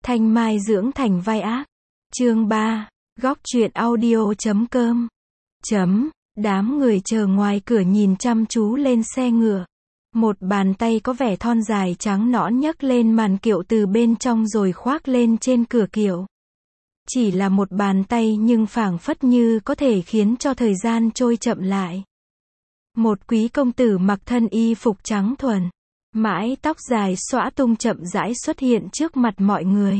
Thanh Mai dưỡng thành vai ác. Chương 3. Góc truyện audio.com. Đám người chờ ngoài cửa nhìn chăm chú lên xe ngựa. Một bàn tay có vẻ thon dài trắng nõn nhấc lên màn kiệu từ bên trong rồi khoác lên trên cửa kiệu. Chỉ là một bàn tay nhưng phảng phất như có thể khiến cho thời gian trôi chậm lại. Một quý công tử mặc thân y phục trắng thuần, mái tóc dài xõa tung chậm rãi xuất hiện trước mặt mọi người.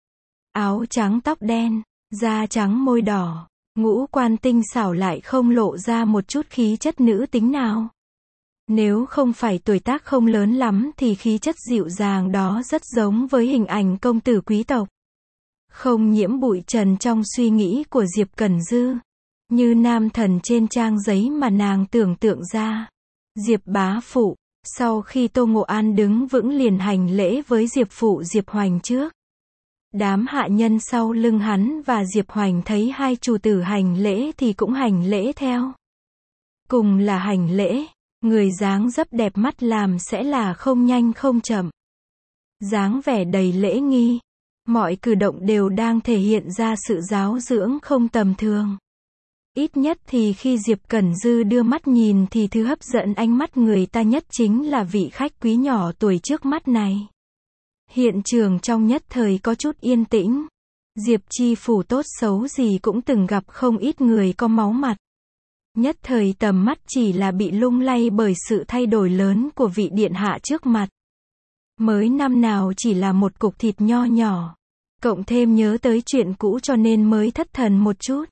Áo trắng tóc đen, da trắng môi đỏ, ngũ quan tinh xảo lại không lộ ra một chút khí chất nữ tính nào. Nếu không phải tuổi tác không lớn lắm thì khí chất dịu dàng đó rất giống với hình ảnh công tử quý tộc. Không nhiễm bụi trần trong suy nghĩ của Diệp Cẩn Dư. Như nam thần trên trang giấy mà nàng tưởng tượng ra. Diệp bá phụ, sau khi Tô Ngộ An đứng vững liền hành lễ với Diệp phụ Diệp Hoành trước. Đám hạ nhân sau lưng hắn và Diệp Hoành thấy hai chủ tử hành lễ thì cũng hành lễ theo. Cùng là hành lễ, người dáng dấp đẹp mắt làm sẽ là không nhanh không chậm. Dáng vẻ đầy lễ nghi, mọi cử động đều đang thể hiện ra sự giáo dưỡng không tầm thường. Ít nhất thì khi Diệp Cẩn Dư đưa mắt nhìn thì thứ hấp dẫn ánh mắt người ta nhất chính là vị khách quý nhỏ tuổi trước mắt này. Hiện trường trong nhất thời có chút yên tĩnh. Diệp chi phủ tốt xấu gì cũng từng gặp không ít người có máu mặt. Nhất thời tầm mắt chỉ là bị lung lay bởi sự thay đổi lớn của vị điện hạ trước mặt. Mới năm nào chỉ là một cục thịt nho nhỏ. Cộng thêm nhớ tới chuyện cũ cho nên mới thất thần một chút.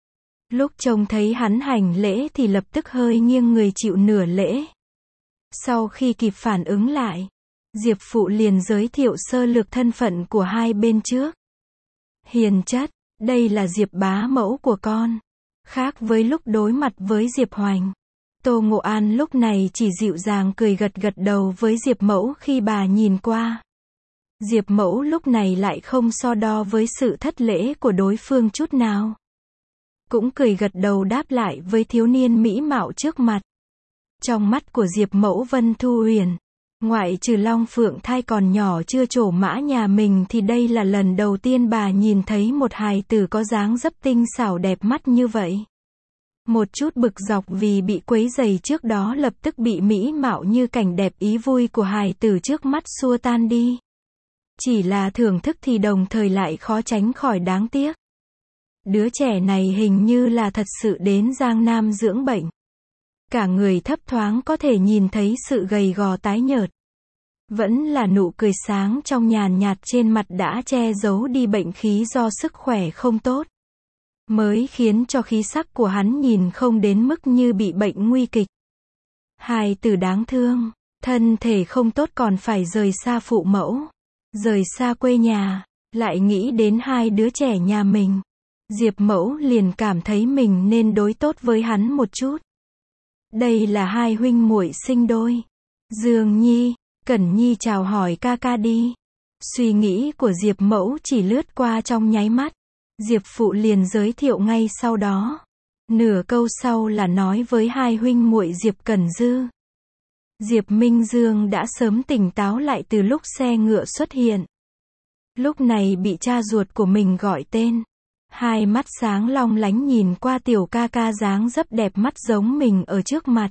Lúc trông thấy hắn hành lễ thì lập tức hơi nghiêng người chịu nửa lễ. Sau khi kịp phản ứng lại, Diệp phụ liền giới thiệu sơ lược thân phận của hai bên trước. Hiền chất, đây là Diệp bá mẫu của con. Khác với lúc đối mặt với Diệp Hoành, Tô Ngộ An lúc này chỉ dịu dàng cười gật gật đầu với Diệp mẫu khi bà nhìn qua. Diệp mẫu lúc này lại không so đo với sự thất lễ của đối phương chút nào. Cũng cười gật đầu đáp lại với thiếu niên mỹ mạo trước mặt. Trong mắt của Diệp mẫu Vân Thu Huyền, ngoại trừ Long Phượng Thai còn nhỏ chưa trổ mã nhà mình thì đây là lần đầu tiên bà nhìn thấy một hài tử có dáng dấp tinh xảo đẹp mắt như vậy. Một chút bực dọc vì bị quấy rầy trước đó lập tức bị mỹ mạo như cảnh đẹp ý vui của hài tử trước mắt xua tan đi. Chỉ là thưởng thức thì đồng thời lại khó tránh khỏi đáng tiếc. Đứa trẻ này hình như là thật sự đến Giang Nam dưỡng bệnh. Cả người thấp thoáng có thể nhìn thấy sự gầy gò tái nhợt. Vẫn là nụ cười sáng trong nhàn nhạt trên mặt đã che giấu đi bệnh khí do sức khỏe không tốt. Mới khiến cho khí sắc của hắn nhìn không đến mức như bị bệnh nguy kịch. Hài tử đáng thương, thân thể không tốt còn phải rời xa phụ mẫu, rời xa quê nhà, lại nghĩ đến hai đứa trẻ nhà mình. Diệp mẫu liền cảm thấy mình nên đối tốt với hắn một chút. Đây là hai huynh muội sinh đôi. Dương Nhi, Cẩn Nhi chào hỏi ca ca đi. Suy nghĩ của Diệp mẫu chỉ lướt qua trong nháy mắt. Diệp phụ liền giới thiệu ngay sau đó. Nửa câu sau là nói với hai huynh muội Diệp Cẩn Dư. Diệp Minh Dương đã sớm tỉnh táo lại từ lúc xe ngựa xuất hiện. Lúc này bị cha ruột của mình gọi tên. Hai mắt sáng long lánh nhìn qua tiểu ca ca dáng dấp đẹp mắt giống mình ở trước mặt.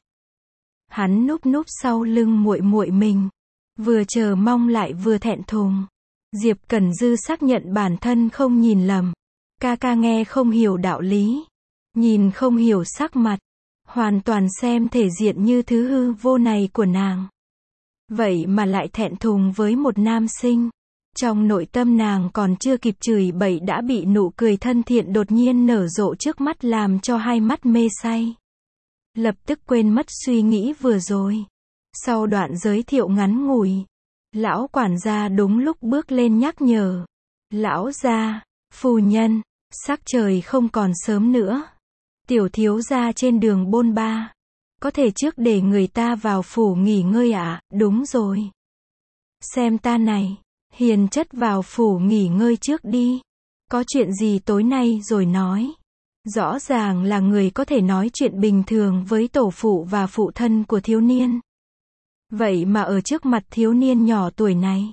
Hắn núp núp sau lưng muội muội mình, vừa chờ mong lại vừa thẹn thùng. Diệp Cẩn Dư xác nhận bản thân không nhìn lầm. Ca ca nghe không hiểu đạo lý, nhìn không hiểu sắc mặt, hoàn toàn xem thể diện như thứ hư vô này của nàng. Vậy mà lại thẹn thùng với một nam sinh. Trong nội tâm nàng còn chưa kịp chửi bậy đã bị nụ cười thân thiện đột nhiên nở rộ trước mắt làm cho hai mắt mê say. Lập tức quên mất suy nghĩ vừa rồi. Sau đoạn giới thiệu ngắn ngủi, lão quản gia đúng lúc bước lên nhắc nhở. Lão gia, phu nhân, sắc trời không còn sớm nữa. Tiểu thiếu gia trên đường bôn ba. Có thể trước để người ta vào phủ nghỉ ngơi ạ? Đúng rồi. Xem ta này. Hiền chất vào phủ nghỉ ngơi trước đi. Có chuyện gì tối nay rồi nói. Rõ ràng là người có thể nói chuyện bình thường với tổ phụ và phụ thân của thiếu niên. Vậy mà ở trước mặt thiếu niên nhỏ tuổi này,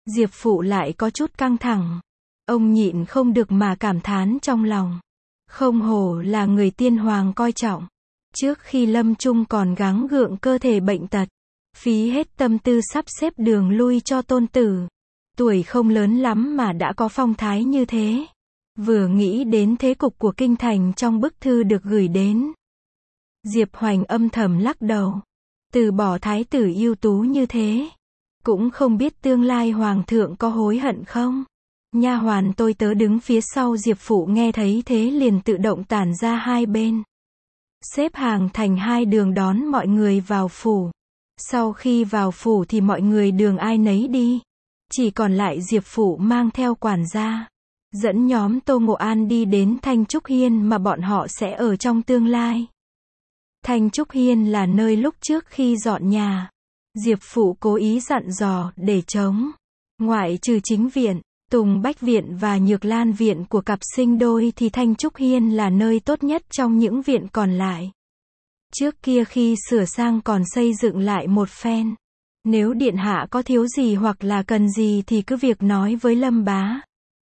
Diệp Phụ lại có chút căng thẳng. Ông nhịn không được mà cảm thán trong lòng. Không hổ là người tiên hoàng coi trọng. Trước khi lâm chung còn gắng gượng cơ thể bệnh tật. Phí hết tâm tư sắp xếp đường lui cho tôn tử. Tuổi không lớn lắm mà đã có phong thái như thế. Vừa nghĩ đến thế cục của kinh thành trong bức thư được gửi đến. Diệp Hoành âm thầm lắc đầu. Từ bỏ thái tử ưu tú như thế. Cũng không biết tương lai hoàng thượng có hối hận không? Nha hoàn tôi tớ đứng phía sau Diệp Phụ nghe thấy thế liền tự động tản ra hai bên. Xếp hàng thành hai đường đón mọi người vào phủ. Sau khi vào phủ thì mọi người đường ai nấy đi. Chỉ còn lại Diệp Phụ mang theo quản gia. Dẫn nhóm Tô Ngộ An đi đến Thanh Trúc Hiên mà bọn họ sẽ ở trong tương lai. Thanh Trúc Hiên là nơi lúc trước khi dọn nhà. Diệp Phụ cố ý dặn dò để trống. Ngoại trừ chính viện, Tùng Bách Viện và Nhược Lan Viện của cặp sinh đôi thì Thanh Trúc Hiên là nơi tốt nhất trong những viện còn lại. Trước kia khi sửa sang còn xây dựng lại một phen. Nếu điện hạ có thiếu gì hoặc là cần gì thì cứ việc nói với Lâm Bá.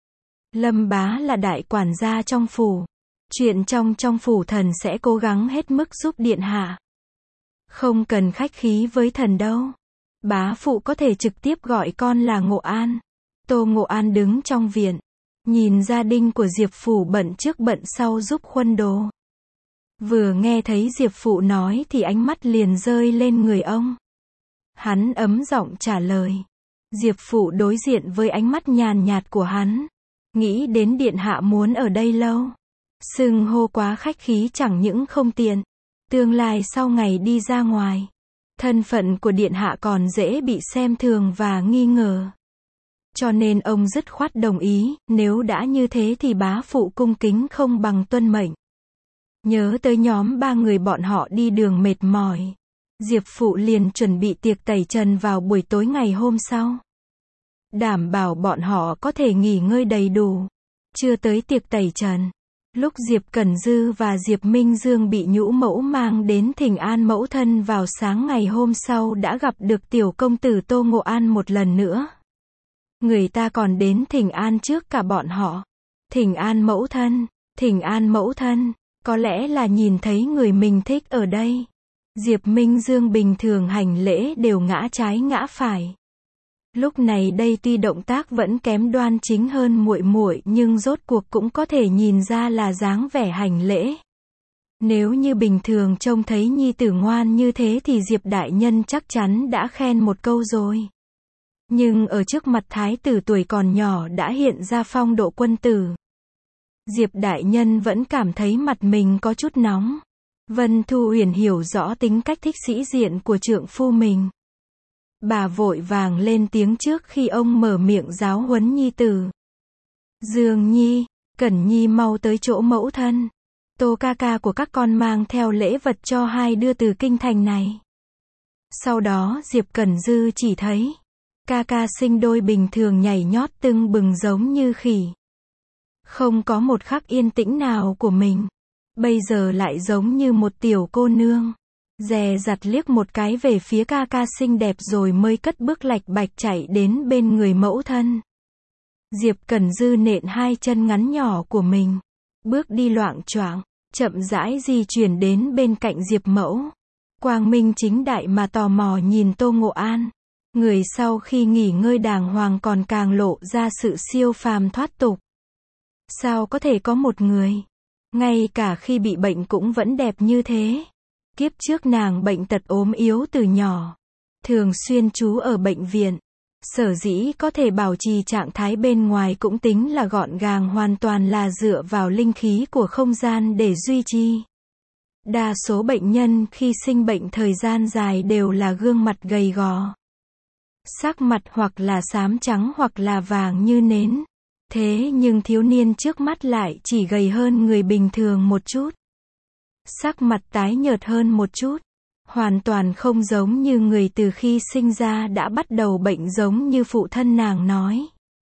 Lâm Bá là đại quản gia trong phủ. Chuyện trong phủ thần sẽ cố gắng hết mức giúp điện hạ. Không cần khách khí với thần đâu. Bá phụ có thể trực tiếp gọi con là Ngộ An. Tô Ngộ An đứng trong viện. Nhìn gia đình của Diệp Phủ bận trước bận sau giúp khuân đồ. Vừa nghe thấy Diệp Phụ nói thì ánh mắt liền rơi lên người ông. Hắn ấm giọng trả lời. Diệp Phụ đối diện với ánh mắt nhàn nhạt của hắn. Nghĩ đến điện hạ muốn ở đây lâu. Xưng hô quá khách khí chẳng những không tiện. Tương lai sau ngày đi ra ngoài. Thân phận của điện hạ còn dễ bị xem thường và nghi ngờ. Cho nên ông dứt khoát đồng ý, nếu đã như thế thì bá phụ cung kính không bằng tuân mệnh. Nhớ tới nhóm ba người bọn họ đi đường mệt mỏi. Diệp Phụ liền chuẩn bị tiệc tẩy trần vào buổi tối ngày hôm sau. Đảm bảo bọn họ có thể nghỉ ngơi đầy đủ. Chưa tới tiệc tẩy trần. Lúc Diệp Cẩn Dư và Diệp Minh Dương bị nhũ mẫu mang đến thỉnh an mẫu thân vào sáng ngày hôm sau đã gặp được tiểu công tử Tô Ngộ An một lần nữa. Người ta còn đến thỉnh an trước cả bọn họ. Thỉnh an mẫu thân, thỉnh an mẫu thân, có lẽ là nhìn thấy người mình thích ở đây. Diệp Minh Dương bình thường hành lễ đều ngã trái ngã phải. Lúc này đây tuy động tác vẫn kém đoan chính hơn muội muội nhưng rốt cuộc cũng có thể nhìn ra là dáng vẻ hành lễ. Nếu như bình thường trông thấy nhi tử ngoan như thế thì Diệp đại nhân chắc chắn đã khen một câu rồi. Nhưng ở trước mặt thái tử tuổi còn nhỏ đã hiện ra phong độ quân tử. Diệp đại nhân vẫn cảm thấy mặt mình có chút nóng. Vân Thu Huyền hiểu rõ tính cách thích sĩ diện của trượng phu mình. Bà vội vàng lên tiếng trước khi ông mở miệng giáo huấn nhi tử. Dương Nhi, Cẩn Nhi mau tới chỗ mẫu thân. Tô ca ca của các con mang theo lễ vật cho hai đưa từ kinh thành này. Sau đó Diệp Cẩn Dư chỉ thấy ca ca sinh đôi bình thường nhảy nhót tưng bừng giống như khỉ. Không có một khắc yên tĩnh nào của mình. Bây giờ lại giống như một tiểu cô nương. Dè dặt liếc một cái về phía ca ca xinh đẹp rồi mới cất bước lạch bạch chạy đến bên người mẫu thân. Diệp Cẩn Dư nện hai chân ngắn nhỏ của mình. Bước đi loạng choạng, chậm rãi di chuyển đến bên cạnh Diệp mẫu. Quang minh chính đại mà tò mò nhìn Tô Ngộ An. Người sau khi nghỉ ngơi đàng hoàng còn càng lộ ra sự siêu phàm thoát tục. Sao có thể có một người, ngay cả khi bị bệnh cũng vẫn đẹp như thế. Kiếp trước nàng bệnh tật ốm yếu từ nhỏ. Thường xuyên trú ở bệnh viện. Sở dĩ có thể bảo trì trạng thái bên ngoài cũng tính là gọn gàng hoàn toàn là dựa vào linh khí của không gian để duy trì. Đa số bệnh nhân khi sinh bệnh thời gian dài đều là gương mặt gầy gò. Sắc mặt hoặc là xám trắng hoặc là vàng như nến. Thế nhưng thiếu niên trước mắt lại chỉ gầy hơn người bình thường một chút. Sắc mặt tái nhợt hơn một chút. Hoàn toàn không giống như người từ khi sinh ra đã bắt đầu bệnh giống như phụ thân nàng nói.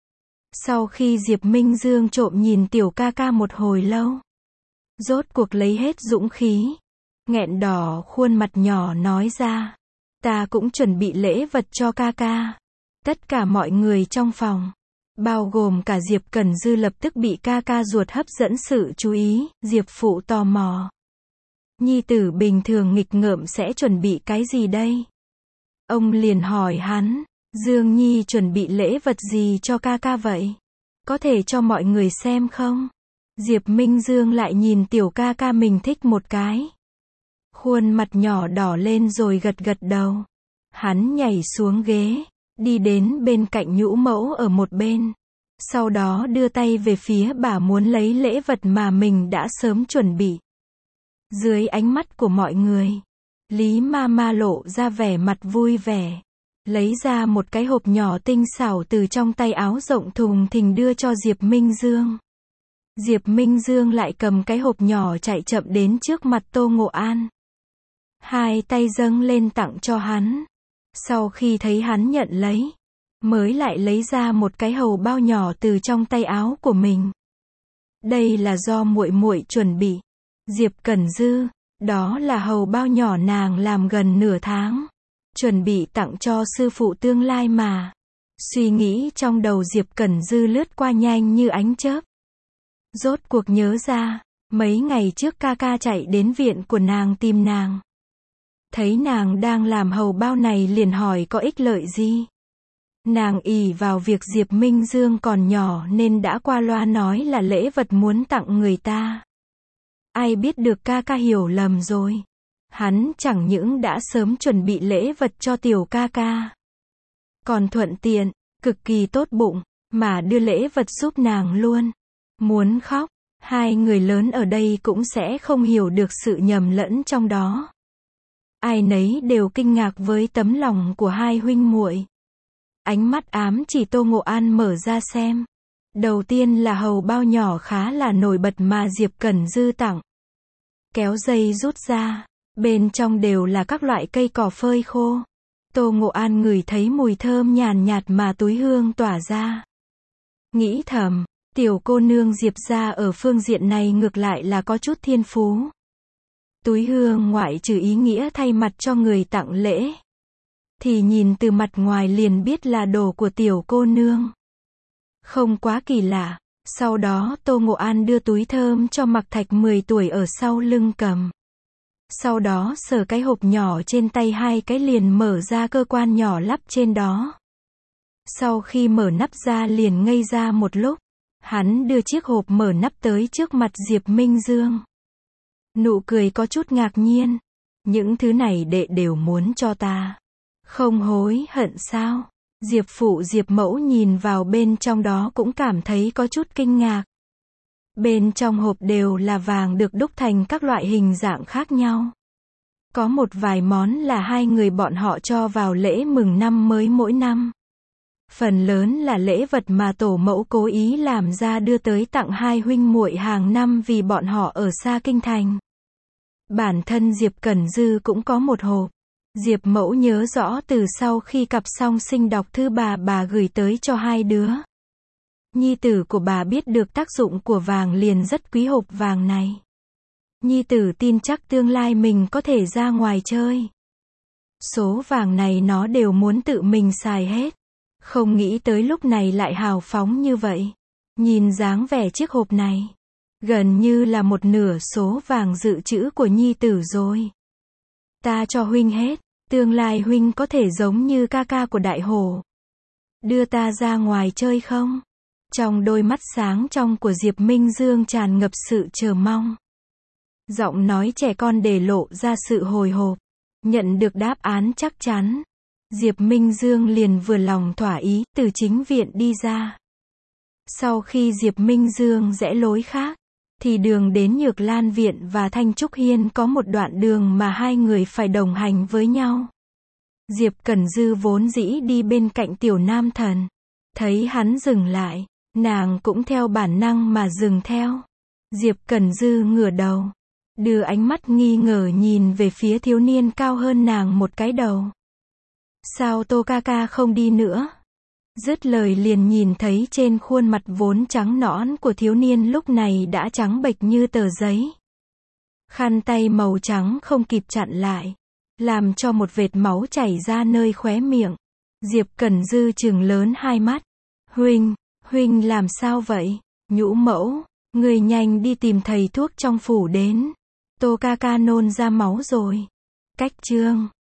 Sau khi Diệp Minh Dương trộm nhìn tiểu ca ca một hồi lâu. Rốt cuộc lấy hết dũng khí. Nghẹn đỏ khuôn mặt nhỏ nói ra. Ta cũng chuẩn bị lễ vật cho ca ca. Tất cả mọi người trong phòng, bao gồm cả Diệp Cẩn Dư lập tức bị ca ca ruột hấp dẫn sự chú ý. Diệp phụ tò mò. Nhi tử bình thường nghịch ngợm sẽ chuẩn bị cái gì đây? Ông liền hỏi hắn, Dương Nhi chuẩn bị lễ vật gì cho ca ca vậy? Có thể cho mọi người xem không? Diệp Minh Dương lại nhìn tiểu ca ca mình thích một cái. Khuôn mặt nhỏ đỏ lên rồi gật gật đầu. Hắn nhảy xuống ghế, đi đến bên cạnh nhũ mẫu ở một bên. Sau đó đưa tay về phía bà muốn lấy lễ vật mà mình đã sớm chuẩn bị. Dưới ánh mắt của mọi người, Lý Mama lộ ra vẻ mặt vui vẻ. Lấy ra một cái hộp nhỏ tinh xảo từ trong tay áo rộng thùng thình đưa cho Diệp Minh Dương. Diệp Minh Dương lại cầm cái hộp nhỏ chạy chậm đến trước mặt Tô Ngộ An. Hai tay dâng lên tặng cho hắn. Sau khi thấy hắn nhận lấy, mới lại lấy ra một cái hầu bao nhỏ từ trong tay áo của mình. Đây là do muội muội chuẩn bị. Diệp Cẩn Dư, đó là hầu bao nhỏ nàng làm gần nửa tháng. Chuẩn bị tặng cho sư phụ tương lai mà. Suy nghĩ trong đầu Diệp Cẩn Dư lướt qua nhanh như ánh chớp. Rốt cuộc nhớ ra, mấy ngày trước ca ca chạy đến viện của nàng tìm nàng. Thấy nàng đang làm hầu bao này liền hỏi có ích lợi gì. Nàng ỷ vào việc Diệp Minh Dương còn nhỏ nên đã qua loa nói là lễ vật muốn tặng người ta. Ai biết được ca ca hiểu lầm rồi. Hắn chẳng những đã sớm chuẩn bị lễ vật cho tiểu ca ca, còn thuận tiện, cực kỳ tốt bụng, mà đưa lễ vật giúp nàng luôn. Muốn khóc, hai người lớn ở đây cũng sẽ không hiểu được sự nhầm lẫn trong đó. Ai nấy đều kinh ngạc với tấm lòng của hai huynh muội. Ánh mắt ám chỉ Tô Ngộ An mở ra xem. Đầu tiên là hầu bao nhỏ khá là nổi bật mà Diệp Cẩn Dư tặng. Kéo dây rút ra, bên trong đều là các loại cây cỏ phơi khô. Tô Ngộ An ngửi thấy mùi thơm nhàn nhạt mà túi hương tỏa ra. Nghĩ thầm, tiểu cô nương Diệp gia ở phương diện này ngược lại là có chút thiên phú. Túi hương ngoại trừ ý nghĩa thay mặt cho người tặng lễ, thì nhìn từ mặt ngoài liền biết là đồ của tiểu cô nương. Không quá kỳ lạ. Sau đó Tô Ngộ An đưa túi thơm cho Mặc Thạch 10 tuổi ở sau lưng cầm. Sau đó sờ cái hộp nhỏ trên tay hai cái liền mở ra cơ quan nhỏ lắp trên đó. Sau khi mở nắp ra liền ngây ra một lúc. Hắn đưa chiếc hộp mở nắp tới trước mặt Diệp Minh Dương. Nụ cười có chút ngạc nhiên. Những thứ này đệ đều muốn cho ta. Không hối hận sao? Diệp phụ Diệp mẫu nhìn vào bên trong đó cũng cảm thấy có chút kinh ngạc. Bên trong hộp đều là vàng được đúc thành các loại hình dạng khác nhau. Có một vài món là hai người bọn họ cho vào lễ mừng năm mới mỗi năm. Phần lớn là lễ vật mà tổ mẫu cố ý làm ra đưa tới tặng hai huynh muội hàng năm vì bọn họ ở xa kinh thành. Bản thân Diệp Cẩn Dư cũng có một hộp. Diệp mẫu nhớ rõ từ sau khi cặp song sinh đọc thư bà gửi tới cho hai đứa. Nhi tử của bà biết được tác dụng của vàng liền rất quý hộp vàng này. Nhi tử tin chắc tương lai mình có thể ra ngoài chơi. Số vàng này nó đều muốn tự mình xài hết. Không nghĩ tới lúc này lại hào phóng như vậy. Nhìn dáng vẻ chiếc hộp này, gần như là một nửa số vàng dự trữ của nhi tử rồi. Ta cho huynh hết, tương lai huynh có thể giống như ca ca của Đại Hổ. Đưa ta ra ngoài chơi không? Trong đôi mắt sáng trong của Diệp Minh Dương tràn ngập sự chờ mong. Giọng nói trẻ con để lộ ra sự hồi hộp. Nhận được đáp án chắc chắn, Diệp Minh Dương liền vừa lòng thỏa ý từ chính viện đi ra. Sau khi Diệp Minh Dương rẽ lối khác, thì đường đến Nhược Lan Viện và Thanh Trúc Hiên có một đoạn đường mà hai người phải đồng hành với nhau. Diệp Cẩn Dư vốn dĩ đi bên cạnh Tiểu Nam Thần. Thấy hắn dừng lại, nàng cũng theo bản năng mà dừng theo. Diệp Cẩn Dư ngửa đầu, đưa ánh mắt nghi ngờ nhìn về phía thiếu niên cao hơn nàng một cái đầu. Sao Tô ca ca không đi nữa? Dứt lời liền nhìn thấy trên khuôn mặt vốn trắng nõn của thiếu niên lúc này đã trắng bệch như tờ giấy. Khăn tay màu trắng không kịp chặn lại, làm cho một vệt máu chảy ra nơi khóe miệng. Diệp Cẩn Dư trừng lớn hai mắt. Huynh làm sao vậy? Nhũ mẫu, người nhanh đi tìm thầy thuốc trong phủ đến. Tô ca ca nôn ra máu rồi. Cách chương